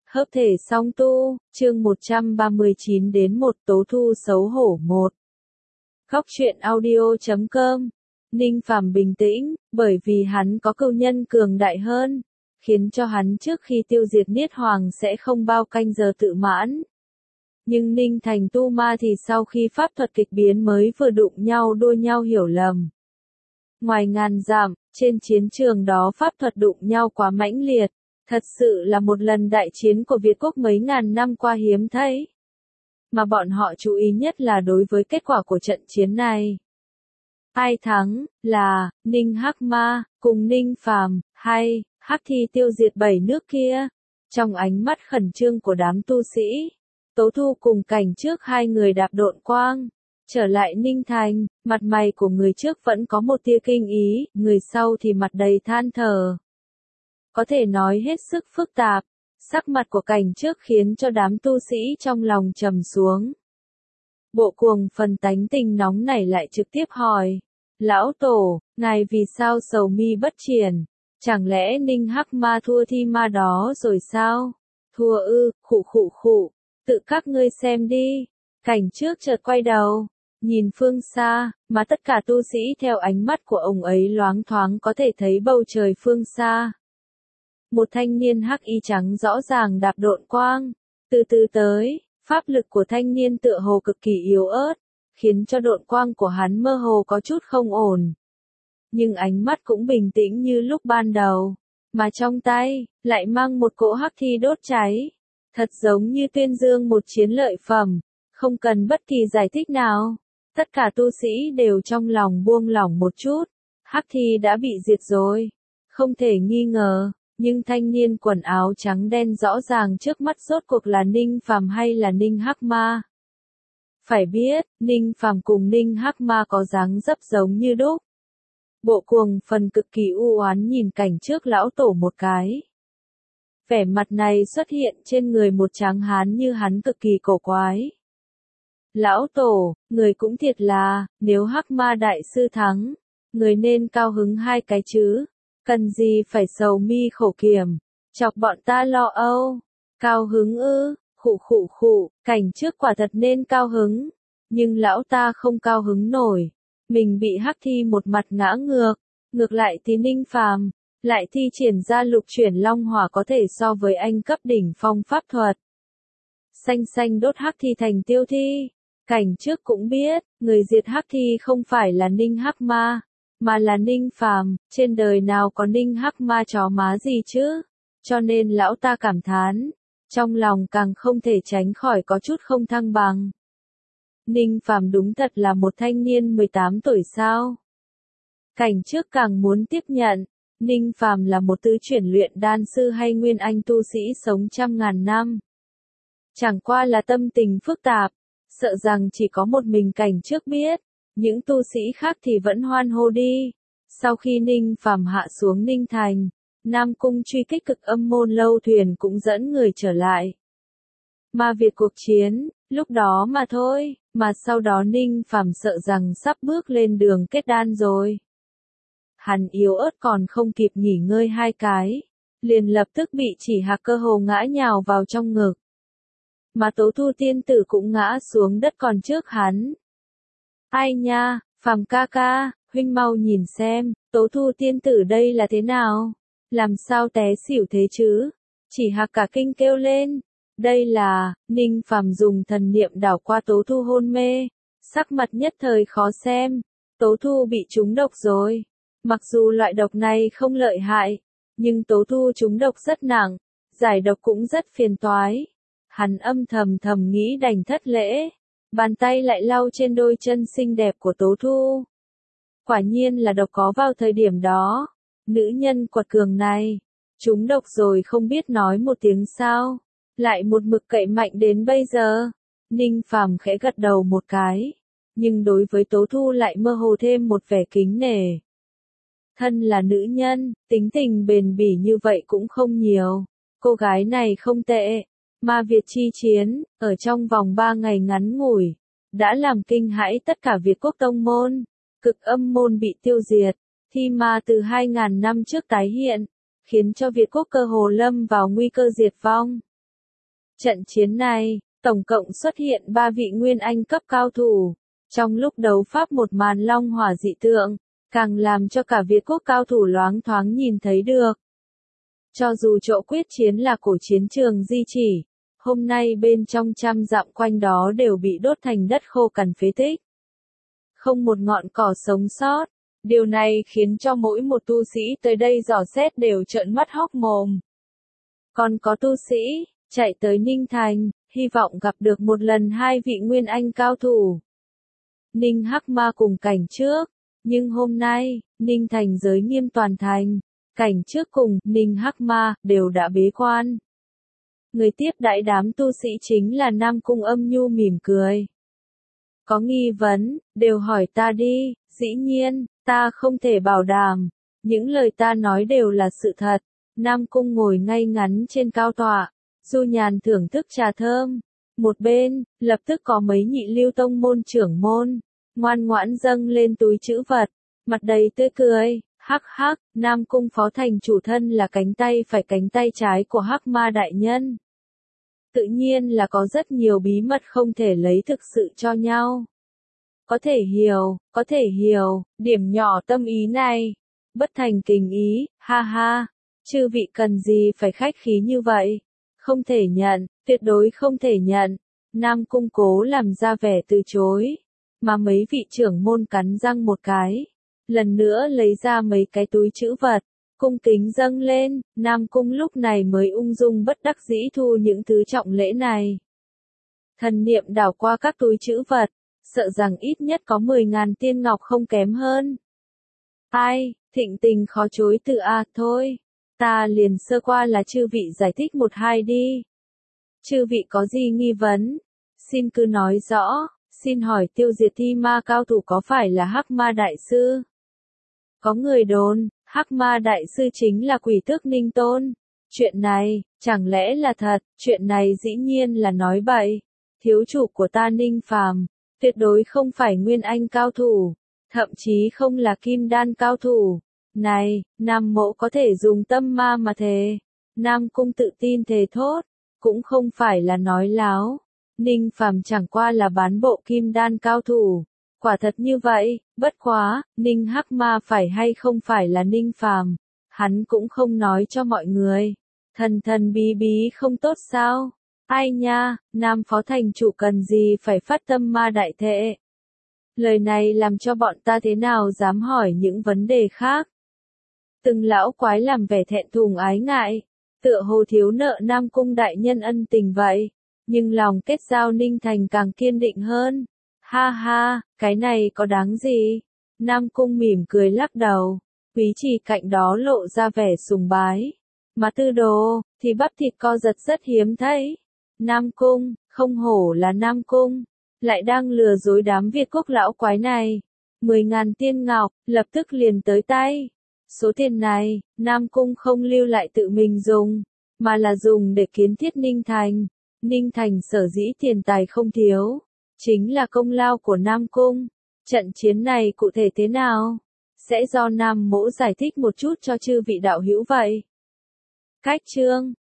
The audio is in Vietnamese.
Hợp thể song tu, chương 139 đến 1 Tố Thu xấu hổ 1. Góc truyện audio.com. Ninh Phàm bình tĩnh, bởi vì hắn có cừu nhân cường đại hơn, khiến cho hắn trước khi tiêu diệt Niết Hoàng sẽ không bao canh giờ tự mãn. Nhưng Ninh Thành tu ma thì sau khi pháp thuật kịch biến mới vừa đụng nhau đua nhau hiểu lầm. Ngoài ngàn dặm, trên chiến trường đó pháp thuật đụng nhau quá mãnh liệt. Thật sự là một lần đại chiến của Việt Quốc mấy ngàn năm qua hiếm thấy. Mà bọn họ chú ý nhất là đối với kết quả của trận chiến này. Ai thắng, là, Ninh Hắc Ma, cùng Ninh Phàm, hay, Hắc Thi tiêu diệt 7 nước kia. Trong ánh mắt khẩn trương của đám tu sĩ, Tố Thu cùng Cảnh Trước hai người đạp độn quang. Trở lại Ninh Thành, mặt mày của người trước vẫn có một tia kinh ý, người sau thì mặt đầy than thở. Có thể nói hết sức phức tạp, sắc mặt của Cảnh Trước khiến cho đám tu sĩ trong lòng trầm xuống. Bộ Cuồng phần tánh tình nóng nảy lại trực tiếp hỏi, Lão Tổ, ngài vì sao sầu mi bất triển, chẳng lẽ Ninh Hắc Ma thua thi ma đó rồi sao? Thua ư, khụ, tự các ngươi xem đi. Cảnh Trước chợt quay đầu, nhìn phương xa, mà tất cả tu sĩ theo ánh mắt của ông ấy loáng thoáng có thể thấy bầu trời phương xa. Một thanh niên hắc y trắng rõ ràng đạp độn quang, từ từ tới, pháp lực của thanh niên tựa hồ cực kỳ yếu ớt, khiến cho độn quang của hắn mơ hồ có chút không ổn. Nhưng ánh mắt cũng bình tĩnh như lúc ban đầu, mà trong tay, lại mang một cỗ hắc thi đốt cháy. Thật giống như tuyên dương một chiến lợi phẩm, không cần bất kỳ giải thích nào. Tất cả tu sĩ đều trong lòng buông lỏng một chút, hắc thi đã bị diệt rồi, không thể nghi ngờ. Nhưng thanh niên quần áo trắng đen rõ ràng trước mắt rốt cuộc là Ninh Phàm hay là Ninh Hắc Ma. Phải biết, Ninh Phàm cùng Ninh Hắc Ma có dáng dấp giống như đúc. Bộ Cuồng phần cực kỳ u oán nhìn Cảnh Trước lão tổ một cái. Vẻ mặt này xuất hiện trên người một tráng hán như hắn cực kỳ cổ quái. Lão tổ, người cũng thiệt là, nếu Hắc Ma đại sư thắng, người nên cao hứng hai cái chứ. Cần gì phải sầu mi khổ kiểm, chọc bọn ta lo âu. Cao hứng ư, khụ, Cảnh Trước quả thật nên cao hứng. Nhưng lão ta không cao hứng nổi. Mình bị hắc thi một mặt ngã ngược. Ngược lại thì Ninh Phàm lại thi triển ra lục chuyển long hỏa có thể so với anh cấp đỉnh phong pháp thuật. Xanh đốt hắc thi thành tiêu thi. Cảnh Trước cũng biết, người diệt hắc thi không phải là Ninh Hắc Ma, mà là Ninh Phàm, trên đời nào có Ninh Hắc Ma chó má gì chứ? Cho nên lão ta cảm thán, trong lòng càng không thể tránh khỏi có chút không thăng bằng. Ninh Phàm đúng thật là một thanh niên 18 tuổi sao? Cảnh Trước càng muốn tiếp nhận, Ninh Phàm là một tứ chuyển luyện đan sư hay nguyên anh tu sĩ sống trăm ngàn năm. Chẳng qua là tâm tình phức tạp, sợ rằng chỉ có một mình Cảnh Trước biết. Những tu sĩ khác thì vẫn hoan hô đi. Sau khi Ninh Phàm hạ xuống Ninh Thành, Nam Cung truy kích Cực Âm môn lâu thuyền cũng dẫn người trở lại. Ma Việt cuộc chiến, lúc đó mà thôi, mà sau đó Ninh Phàm sợ rằng sắp bước lên đường kết đan rồi. Hắn yếu ớt còn không kịp nghỉ ngơi hai cái, liền lập tức bị Chỉ Hạc cơ hồ ngã nhào vào trong ngực. Mà Tố Thu tiên tử cũng ngã xuống đất còn trước hắn. Ai nha, Phàm ca ca, huynh mau nhìn xem, Tố Thu tiên tử đây là thế nào? Làm sao té xỉu thế chứ? Chỉ Hạc cả kinh kêu lên. Đây là, Ninh Phàm dùng thần niệm đảo qua Tố Thu hôn mê. Sắc mặt nhất thời khó xem. Tố Thu bị trúng độc rồi. Mặc dù loại độc này không lợi hại, nhưng Tố Thu trúng độc rất nặng. Giải độc cũng rất phiền toái. Hắn âm thầm nghĩ đành thất lễ. Bàn tay lại lau trên đôi chân xinh đẹp của Tố Thu. Quả nhiên là độc có vào thời điểm đó. Nữ nhân quật cường này, trúng độc rồi không biết nói một tiếng sao. Lại một mực cậy mạnh đến bây giờ. Ninh Phàm khẽ gật đầu một cái. Nhưng đối với Tố Thu lại mơ hồ thêm một vẻ kính nể. Thân là nữ nhân, tính tình bền bỉ như vậy cũng không nhiều. Cô gái này không tệ. Ma Việt chi chiến, ở trong vòng 3 ngày ngắn ngủi, đã làm kinh hãi tất cả Việt Quốc tông môn. Cực Âm môn bị tiêu diệt, thi ma từ 2000 năm trước tái hiện, khiến cho Việt Quốc cơ hồ lâm vào nguy cơ diệt vong. Trận chiến này, tổng cộng xuất hiện 3 vị Nguyên Anh cấp cao thủ. Trong lúc đấu pháp một màn long hỏa dị tượng, càng làm cho cả Việt quốc cao thủ loáng thoáng nhìn thấy được. Cho dù chỗ quyết chiến là cổ chiến trường di chỉ, hôm nay bên trong trăm dặm quanh đó đều bị đốt thành đất khô cằn phế tích. Không một ngọn cỏ sống sót. Điều này khiến cho mỗi một tu sĩ tới đây dò xét đều trợn mắt hốc mồm. Còn có tu sĩ chạy tới Ninh Thành, hy vọng gặp được một lần 2 vị Nguyên Anh cao thủ. Ninh Hắc Ma cùng cảnh trước, nhưng hôm nay, Ninh Thành giới nghiêm toàn thành, cảnh trước cùng Ninh Hắc Ma đều đã bế quan. Người tiếp đãi đám tu sĩ chính là Nam Cung Âm Nhu mỉm cười. Có nghi vấn, đều hỏi ta đi, dĩ nhiên, ta không thể bảo đảm. Những lời ta nói đều là sự thật. Nam Cung ngồi ngay ngắn trên cao tọa, du nhàn thưởng thức trà thơm. Một bên, lập tức có mấy nhị lưu tông môn trưởng môn, ngoan ngoãn dâng lên túi trữ vật, mặt đầy tươi cười. Hắc hắc, Nam Cung phó thành chủ thân là cánh tay phải cánh tay trái của Hắc Ma đại nhân. Tự nhiên là có rất nhiều bí mật không thể lấy thực sự cho nhau. Có thể hiểu, điểm nhỏ tâm ý này. Bất thành kình ý, ha ha. Chư vị cần gì phải khách khí như vậy? Không thể nhận, tuyệt đối không thể nhận. Nam Cung cố làm ra vẻ từ chối. Mà mấy vị trưởng môn cắn răng một cái. Lần nữa lấy ra mấy cái túi trữ vật. Cung kính dâng lên, Nam Cung lúc này mới ung dung bất đắc dĩ thu những thứ trọng lễ này. Thần niệm đảo qua các túi trữ vật, sợ rằng ít nhất có 10.000 tiên ngọc không kém hơn. Ai, thịnh tình khó chối từ thôi, ta liền sơ qua là chư vị giải thích một hai đi. Chư vị có gì nghi vấn? Xin cứ nói rõ, xin hỏi tiêu diệt thi ma cao thủ có phải là Hắc Ma Đại Sư? Có người đồn, Hắc Ma Đại Sư chính là Quỷ Tước Ninh Tôn. Chuyện này, chẳng lẽ là thật? Chuyện này dĩ nhiên là nói bậy. Thiếu chủ của ta Ninh Phàm, tuyệt đối không phải Nguyên Anh cao thủ, thậm chí không là Kim Đan cao thủ. Này, Nam Mỗ có thể dùng tâm ma mà thề. Nam Cung tự tin thề thốt, cũng không phải là nói láo. Ninh Phàm chẳng qua là bán bộ Kim Đan cao thủ. Quả thật như vậy, bất quá, Ninh Hắc Ma phải hay không phải là Ninh Phàm, hắn cũng không nói cho mọi người. Thần thần bí bí không tốt sao? Ai nha, Nam phó thành chủ cần gì phải phát tâm ma đại thệ? Lời này làm cho bọn ta thế nào dám hỏi những vấn đề khác. Từng lão quái làm vẻ thẹn thùng ái ngại, tựa hồ thiếu nợ Nam Cung đại nhân ân tình vậy, nhưng lòng kết giao Ninh Thành càng kiên định hơn. Ha ha, cái này có đáng gì? Nam Cung mỉm cười lắc đầu, Quý Trì cạnh đó lộ ra vẻ sùng bái. Mà Tư Đồ, thì bắp thịt co giật rất hiếm thấy. Nam Cung, không hổ là Nam Cung, lại đang lừa dối đám Việt quốc lão quái này. 10.000 tiên ngọc, lập tức liền tới tay. Số tiền này, Nam Cung không lưu lại tự mình dùng, mà là dùng để kiến thiết Ninh Thành. Ninh Thành sở dĩ tiền tài không thiếu, chính là công lao của Nam Cung. Trận chiến này cụ thể thế nào? Sẽ do Nam Mỗ giải thích một chút cho chư vị đạo hữu vậy. Cách chương